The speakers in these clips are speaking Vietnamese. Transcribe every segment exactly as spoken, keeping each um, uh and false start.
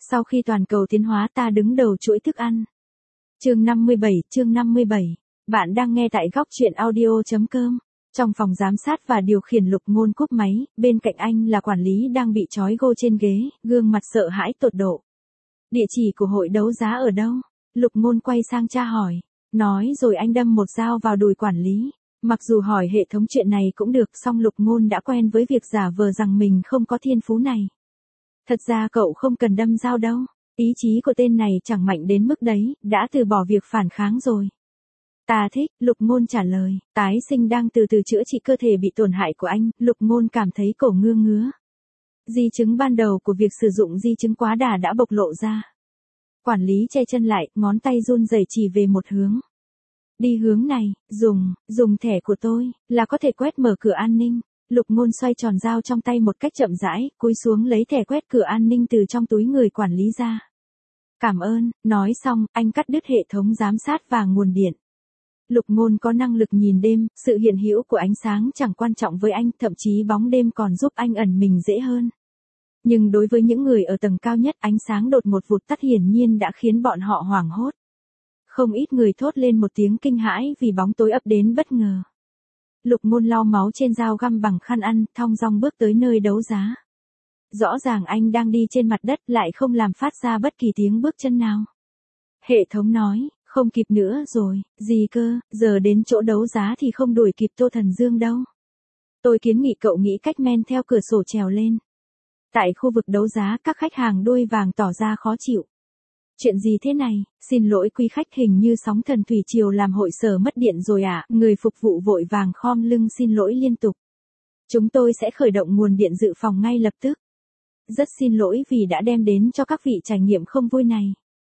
Sau khi toàn cầu tiến hóa ta đứng đầu chuỗi thức ăn. Chương năm mươi bảy, chương năm mươi bảy. Bạn đang nghe tại góc truyện audio.com. Trong phòng giám sát và điều khiển Lục Ngôn cúp máy, bên cạnh anh là quản lý đang bị trói gô trên ghế, gương mặt sợ hãi tột độ. Địa chỉ của hội đấu giá ở đâu? Lục Ngôn quay sang cha hỏi. Nói rồi anh đâm một dao vào đùi quản lý. Mặc dù hỏi hệ thống chuyện này cũng được, song Lục Ngôn đã quen với việc giả vờ rằng mình không có thiên phú này. Thật ra cậu không cần đâm dao đâu. Ý chí của tên này chẳng mạnh đến mức đấy, đã từ bỏ việc phản kháng rồi. Ta thích, Lục Ngôn trả lời. Tái sinh đang từ từ chữa trị cơ thể bị tổn hại của anh, Lục Ngôn cảm thấy cổ ngứa ngứa. Di chứng ban đầu của việc sử dụng di chứng quá đà đã bộc lộ ra. Quản lý che chân lại, ngón tay run rẩy chỉ về một hướng. Đi hướng này, dùng, dùng thẻ của tôi, là có thể quét mở cửa an ninh. Lục Ngôn xoay tròn dao trong tay một cách chậm rãi, cúi xuống lấy thẻ quét cửa an ninh từ trong túi người quản lý ra. Cảm ơn, nói xong, anh cắt đứt hệ thống giám sát và nguồn điện. Lục Ngôn có năng lực nhìn đêm, sự hiện hữu của ánh sáng chẳng quan trọng với anh, thậm chí bóng đêm còn giúp anh ẩn mình dễ hơn. Nhưng đối với những người ở tầng cao nhất, ánh sáng đột ngột vụt tắt hiển nhiên đã khiến bọn họ hoảng hốt. Không ít người thốt lên một tiếng kinh hãi vì bóng tối ập đến bất ngờ. Lục Ngôn lau máu trên dao găm bằng khăn ăn, thong dong bước tới nơi đấu giá. Rõ ràng anh đang đi trên mặt đất lại không làm phát ra bất kỳ tiếng bước chân nào. Hệ thống nói, không kịp nữa rồi, gì cơ, giờ đến chỗ đấu giá thì không đuổi kịp Tô Thần Dương đâu. Tôi kiến nghị cậu nghĩ cách men theo cửa sổ trèo lên. Tại khu vực đấu giá, các khách hàng đuôi vàng tỏ ra khó chịu. Chuyện gì thế này, xin lỗi quý khách, hình như sóng thần thủy triều làm hội sở mất điện rồi ạ, à? Người phục vụ vội vàng khom lưng xin lỗi liên tục. Chúng tôi sẽ khởi động nguồn điện dự phòng ngay lập tức. Rất xin lỗi vì đã đem đến cho các vị trải nghiệm không vui này.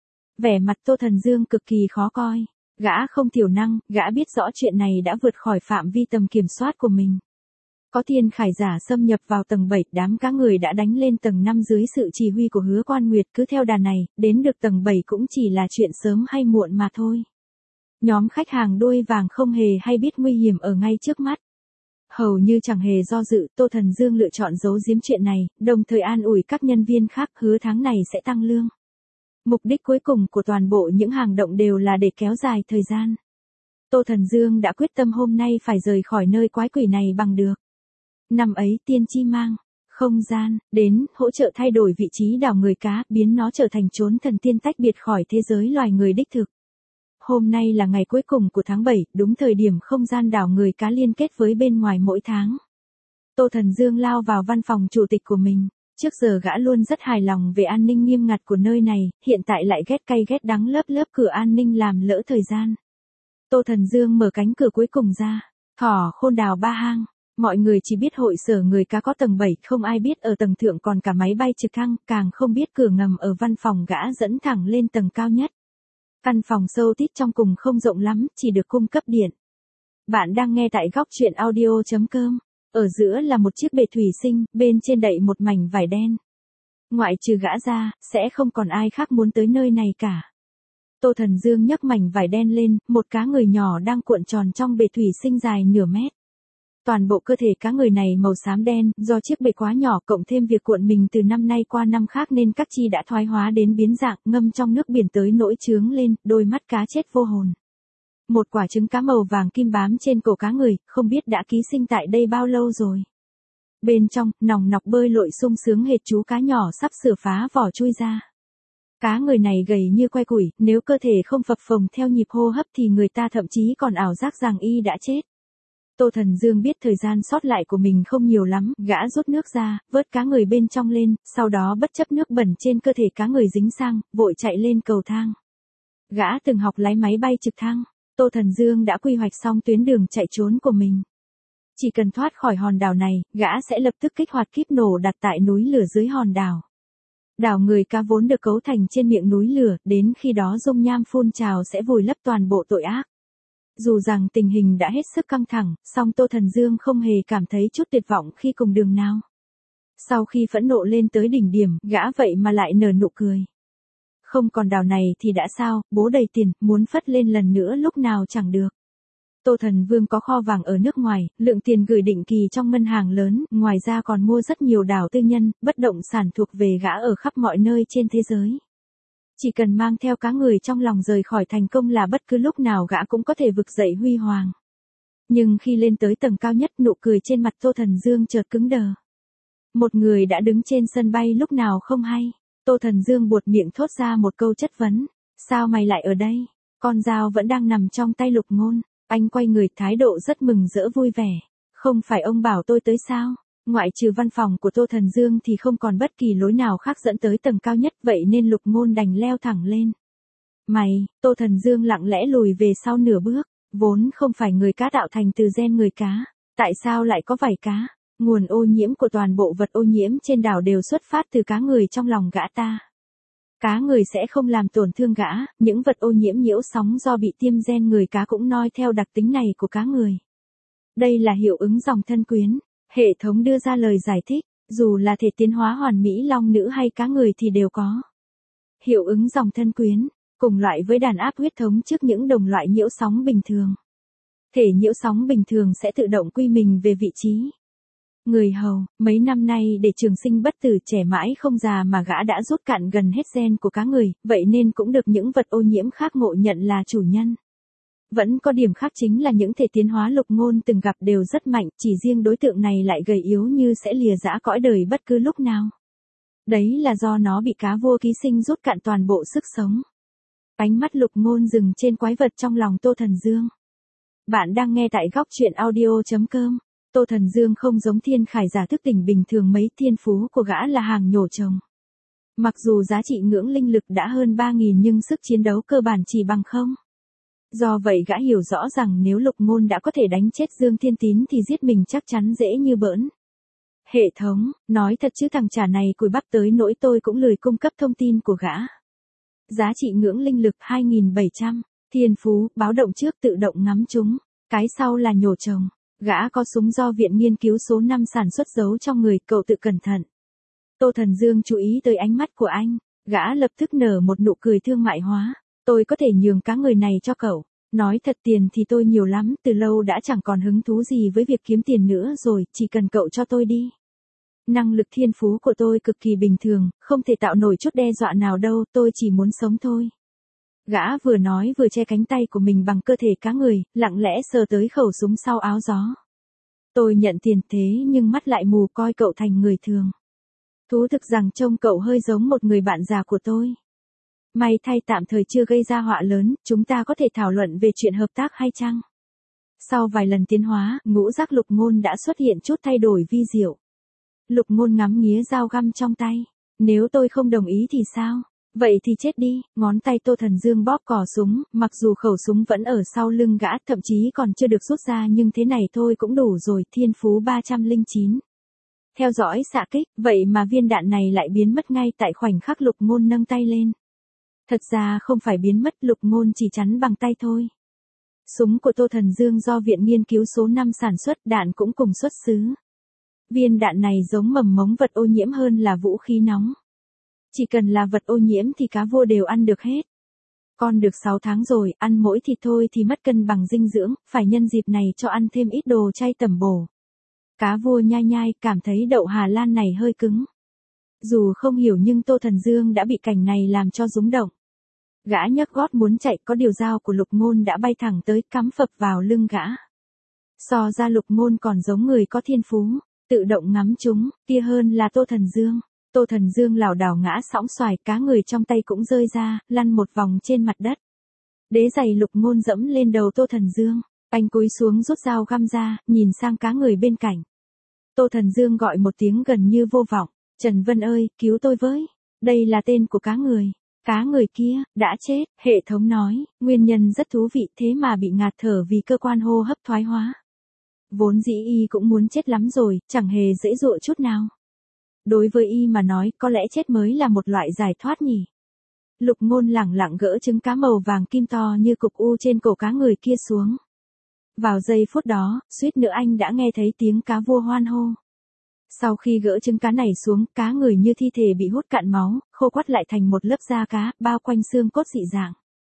Vẻ mặt Tô Thần Dương cực kỳ khó coi. Gã không thiểu năng, gã biết rõ chuyện này đã vượt khỏi phạm vi tầm kiểm soát của mình. Có thiên khải giả xâm nhập vào tầng bảy, đám cá người đã đánh lên tầng năm dưới sự chỉ huy của Hứa Quan Nguyệt, cứ theo đà này, đến được tầng bảy cũng chỉ là chuyện sớm hay muộn mà thôi. Nhóm khách hàng đuôi vàng không hề hay biết nguy hiểm ở ngay trước mắt. Hầu như chẳng hề do dự, Tô Thần Dương lựa chọn giấu giếm chuyện này, đồng thời an ủi các nhân viên khác hứa tháng này sẽ tăng lương. Mục đích cuối cùng của toàn bộ những hàng động đều là để kéo dài thời gian. Tô Thần Dương đã quyết tâm hôm nay phải rời khỏi nơi quái quỷ này bằng được. Năm ấy tiên tri mang không gian đến hỗ trợ thay đổi vị trí đảo người cá, biến nó trở thành chốn thần tiên tách biệt khỏi thế giới loài người đích thực. Hôm nay là ngày cuối cùng của tháng bảy, đúng thời điểm không gian đảo người cá liên kết với bên ngoài mỗi tháng. Tô Thần Dương lao vào văn phòng chủ tịch của mình. Trước giờ gã luôn rất hài lòng về an ninh nghiêm ngặt của nơi này, hiện tại lại ghét cay ghét đắng lớp lớp cửa an ninh làm lỡ thời gian. Tô Thần Dương mở cánh cửa cuối cùng ra. Thỏ khôn đào ba hang. Mọi người chỉ biết hội sở người cá có tầng bảy, không ai biết ở tầng thượng còn cả máy bay trực thăng, càng không biết cửa ngầm ở văn phòng gã dẫn thẳng lên tầng cao nhất. Căn phòng sâu tít trong cùng không rộng lắm, chỉ được cung cấp điện. Bạn đang nghe tại góc truyện audio.com. Ở giữa là một chiếc bể thủy sinh, bên trên đậy một mảnh vải đen. Ngoại trừ gã ra, sẽ không còn ai khác muốn tới nơi này cả. Tô Thần Dương nhấc mảnh vải đen lên, một cá người nhỏ đang cuộn tròn trong bể thủy sinh dài nửa mét. Toàn bộ cơ thể cá người này màu xám đen, do chiếc bể quá nhỏ cộng thêm việc cuộn mình từ năm nay qua năm khác nên các chi đã thoái hóa đến biến dạng, ngâm trong nước biển tới nỗi trướng lên, đôi mắt cá chết vô hồn. Một quả trứng cá màu vàng kim bám trên cổ cá người, không biết đã ký sinh tại đây bao lâu rồi. Bên trong, nòng nọc bơi lội sung sướng hệt chú cá nhỏ sắp sửa phá vỏ chui ra. Cá người này gầy như que củi, nếu cơ thể không phập phồng theo nhịp hô hấp thì người ta thậm chí còn ảo giác rằng y đã chết. Tô Thần Dương biết thời gian sót lại của mình không nhiều lắm, gã rút nước ra, vớt cá người bên trong lên, sau đó bất chấp nước bẩn trên cơ thể cá người dính sang, vội chạy lên cầu thang. Gã từng học lái máy bay trực thăng. Tô Thần Dương đã quy hoạch xong tuyến đường chạy trốn của mình. Chỉ cần thoát khỏi hòn đảo này, gã sẽ lập tức kích hoạt kíp nổ đặt tại núi lửa dưới hòn đảo. Đảo người cá vốn được cấu thành trên miệng núi lửa, đến khi đó dung nham phun trào sẽ vùi lấp toàn bộ tội ác. Dù rằng tình hình đã hết sức căng thẳng, song Tô Thần Dương không hề cảm thấy chút tuyệt vọng khi cùng đường nào. Sau khi phẫn nộ lên tới đỉnh điểm, gã vậy mà lại nở nụ cười. Không còn đảo này thì đã sao, bố đầy tiền, muốn phất lên lần nữa lúc nào chẳng được. Tô Thần Vương có kho vàng ở nước ngoài, lượng tiền gửi định kỳ trong ngân hàng lớn, ngoài ra còn mua rất nhiều đảo tư nhân, bất động sản thuộc về gã ở khắp mọi nơi trên thế giới. Chỉ cần mang theo cá người trong lòng rời khỏi thành công là bất cứ lúc nào gã cũng có thể vực dậy huy hoàng. Nhưng khi lên tới tầng cao nhất, nụ cười trên mặt Tô Thần Dương chợt cứng đờ. Một người đã đứng trên sân bay lúc nào không hay. Tô Thần Dương buột miệng thốt ra một câu chất vấn. Sao mày lại ở đây? Con dao vẫn đang nằm trong tay Lục Ngôn. Anh quay người, thái độ rất mừng rỡ vui vẻ. Không phải ông bảo tôi tới sao? Ngoại trừ văn phòng của Tô Thần Dương thì không còn bất kỳ lối nào khác dẫn tới tầng cao nhất, vậy nên Lục Ngôn đành leo thẳng lên. Mày, Tô Thần Dương lặng lẽ lùi về sau nửa bước. Vốn không phải người cá tạo thành từ gen người cá. Tại sao lại có vảy cá? Nguồn ô nhiễm của toàn bộ vật ô nhiễm trên đảo đều xuất phát từ cá người trong lòng gã ta. Cá người sẽ không làm tổn thương gã, những vật ô nhiễm nhiễu sóng do bị tiêm gen người cá cũng noi theo đặc tính này của cá người. Đây là hiệu ứng dòng thân quyến. Hệ thống đưa ra lời giải thích, dù là thể tiến hóa hoàn mỹ long nữ hay cá người thì đều có. Hiệu ứng dòng thân quyến, cùng loại với đàn áp huyết thống trước những đồng loại nhiễu sóng bình thường. Thể nhiễu sóng bình thường sẽ tự động quy mình về vị trí. Người hầu, mấy năm nay để trường sinh bất tử trẻ mãi không già mà gã đã rút cạn gần hết gen của cá người, vậy nên cũng được những vật ô nhiễm khác ngộ nhận là chủ nhân. Vẫn có điểm khác chính là những thể tiến hóa Lục Ngôn từng gặp đều rất mạnh, chỉ riêng đối tượng này lại gầy yếu như sẽ lìa giã cõi đời bất cứ lúc nào. Đấy là do nó bị cá vua ký sinh rút cạn toàn bộ sức sống. Ánh mắt Lục Ngôn dừng trên quái vật trong lòng Tô Thần Dương. Bạn đang nghe tại góc truyện audio chấm com. Tô Thần Dương không giống thiên khải giả thức tỉnh bình thường mấy, thiên phú của gã là hàng nhổ trồng. Mặc dù giá trị ngưỡng linh lực đã hơn ba nghìn nhưng sức chiến đấu cơ bản chỉ bằng không. Do vậy gã hiểu rõ rằng nếu Lục Ngôn đã có thể đánh chết Dương Thiên Tín thì giết mình chắc chắn dễ như bỡn. Hệ thống, nói thật chứ thằng trả này cùi bắp tới nỗi tôi cũng lười cung cấp thông tin của gã. Giá trị ngưỡng linh lực hai nghìn bảy trăm, thiên phú, báo động trước tự động ngắm chúng, cái sau là nhổ trồng. Gã có súng do Viện Nghiên cứu số năm sản xuất giấu trong người, cậu tự cẩn thận. Tô Thần Dương chú ý tới ánh mắt của anh, gã lập tức nở một nụ cười thương mại hóa. Tôi có thể nhường cá người này cho cậu. Nói thật tiền thì tôi nhiều lắm, từ lâu đã chẳng còn hứng thú gì với việc kiếm tiền nữa rồi, chỉ cần cậu cho tôi đi. Năng lực thiên phú của tôi cực kỳ bình thường, không thể tạo nổi chút đe dọa nào đâu, tôi chỉ muốn sống thôi. Gã vừa nói vừa che cánh tay của mình bằng cơ thể cá người, lặng lẽ sờ tới khẩu súng sau áo gió. Tôi nhận tiền thế nhưng mắt lại mù, coi cậu thành người thường. Thú thực rằng trông cậu hơi giống một người bạn già của tôi. May thay tạm thời chưa gây ra họa lớn, chúng ta có thể thảo luận về chuyện hợp tác hay chăng? Sau vài lần tiến hóa, ngũ giác Lục Ngôn đã xuất hiện chút thay đổi vi diệu. Lục Ngôn ngắm nghía dao găm trong tay. Nếu tôi không đồng ý thì sao? Vậy thì chết đi. Ngón tay Tô Thần Dương bóp cò súng, mặc dù khẩu súng vẫn ở sau lưng gã, thậm chí còn chưa được rút ra, nhưng thế này thôi cũng đủ rồi. Thiên phú ba trăm lẻ chín. Theo dõi xạ kích, vậy mà viên đạn này lại biến mất ngay tại khoảnh khắc Lục Ngôn nâng tay lên. Thật ra không phải biến mất, Lục Ngôn chỉ chắn bằng tay thôi. Súng của Tô Thần Dương do Viện Nghiên cứu số năm sản xuất, đạn cũng cùng xuất xứ. Viên đạn này giống mầm mống vật ô nhiễm hơn là vũ khí nóng. Chỉ cần là vật ô nhiễm thì cá vua đều ăn được hết. Con được sáu tháng rồi, ăn mỗi thịt thôi thì mất cân bằng dinh dưỡng, phải nhân dịp này cho ăn thêm ít đồ chay tẩm bổ. Cá vua nhai nhai, cảm thấy đậu Hà Lan này hơi cứng. Dù không hiểu nhưng Tô Thần Dương đã bị cảnh này làm cho rúng động. Gã nhấc gót muốn chạy, có điều dao của Lục Ngôn đã bay thẳng tới, cắm phập vào lưng gã. So ra Lục Ngôn còn giống người có thiên phú, tự động ngắm chúng, kia hơn là Tô Thần Dương. Tô Thần Dương lảo đảo ngã sõng xoài, cá người trong tay cũng rơi ra, lăn một vòng trên mặt đất. Đế giày Lục Ngôn dẫm lên đầu Tô Thần Dương, anh cúi xuống rút dao găm ra, nhìn sang cá người bên cạnh. Tô Thần Dương gọi một tiếng gần như vô vọng, Trần Vân ơi, cứu tôi với. Đây là tên của cá người. Cá người kia, đã chết, hệ thống nói, nguyên nhân rất thú vị, thế mà bị ngạt thở vì cơ quan hô hấp thoái hóa. Vốn dĩ y cũng muốn chết lắm rồi, chẳng hề dễ dụa chút nào. Đối với y mà nói, có lẽ chết mới là một loại giải thoát nhỉ. Lục Ngôn lẳng lặng gỡ trứng cá màu vàng kim to như cục u trên cổ cá người kia xuống. Vào giây phút đó, suýt nữa anh đã nghe thấy tiếng cá vua hoan hô. Sau khi gỡ trứng cá này xuống, cá người như thi thể bị hút cạn máu, khô quắt lại thành một lớp da cá, bao quanh xương cốt dị dạng.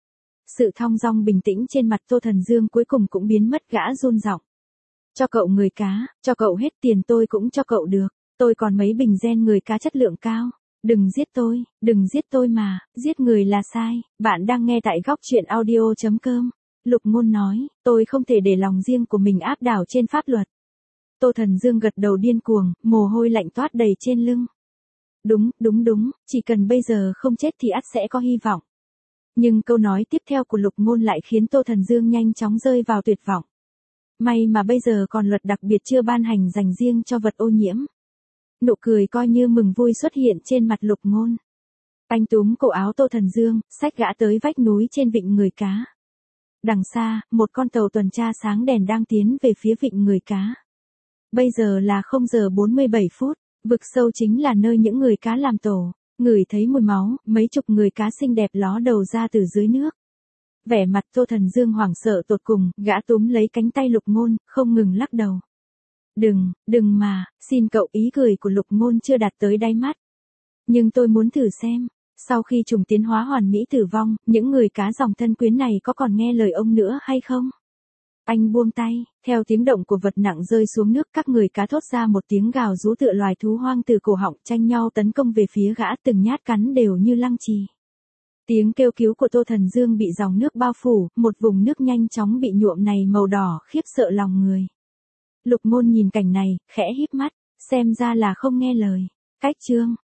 Sự thong dong bình tĩnh trên mặt Tô Thần Dương cuối cùng cũng biến mất, gã run giọng. Cho cậu người cá, cho cậu hết tiền tôi cũng cho cậu được, tôi còn mấy bình gen người cá chất lượng cao. Đừng giết tôi, đừng giết tôi mà, giết người là sai. Bạn đang nghe tại góc truyện audio chấm com. Lục Ngôn nói, tôi không thể để lòng riêng của mình áp đảo trên pháp luật. Tô Thần Dương gật đầu điên cuồng, mồ hôi lạnh toát đầy trên lưng. Đúng, đúng đúng, chỉ cần bây giờ không chết thì ắt sẽ có hy vọng. Nhưng câu nói tiếp theo của Lục Ngôn lại khiến Tô Thần Dương nhanh chóng rơi vào tuyệt vọng. May mà bây giờ còn luật đặc biệt chưa ban hành dành riêng cho vật ô nhiễm. Nụ cười coi như mừng vui xuất hiện trên mặt Lục Ngôn. Anh túm cổ áo Tô Thần Dương, xách gã tới vách núi trên vịnh người cá. Đằng xa, một con tàu tuần tra sáng đèn đang tiến về phía vịnh người cá. Bây giờ là không giờ bốn mươi bảy phút, vực sâu chính là nơi những người cá làm tổ. Ngửi thấy mùi máu, mấy chục người cá xinh đẹp ló đầu ra từ dưới nước. Vẻ mặt Tô Thần Dương hoảng sợ tột cùng, gã túm lấy cánh tay Lục Ngôn, không ngừng lắc đầu. Đừng, đừng mà, xin cậu. Ý cười của Lục Ngôn chưa đạt tới đáy mắt. Nhưng tôi muốn thử xem, sau khi trùng tiến hóa hoàn mỹ tử vong, những người cá dòng thân quyến này có còn nghe lời ông nữa hay không? Anh buông tay, theo tiếng động của vật nặng rơi xuống nước, các người cá thốt ra một tiếng gào rú tựa loài thú hoang từ cổ họng, tranh nhau tấn công về phía gã, từng nhát cắn đều như lăng trì. Tiếng kêu cứu của Tô Thần Dương bị dòng nước bao phủ, một vùng nước nhanh chóng bị nhuộm này màu đỏ, khiếp sợ lòng người. Lục Ngôn nhìn cảnh này, khẽ híp mắt, xem ra là không nghe lời. Cách chương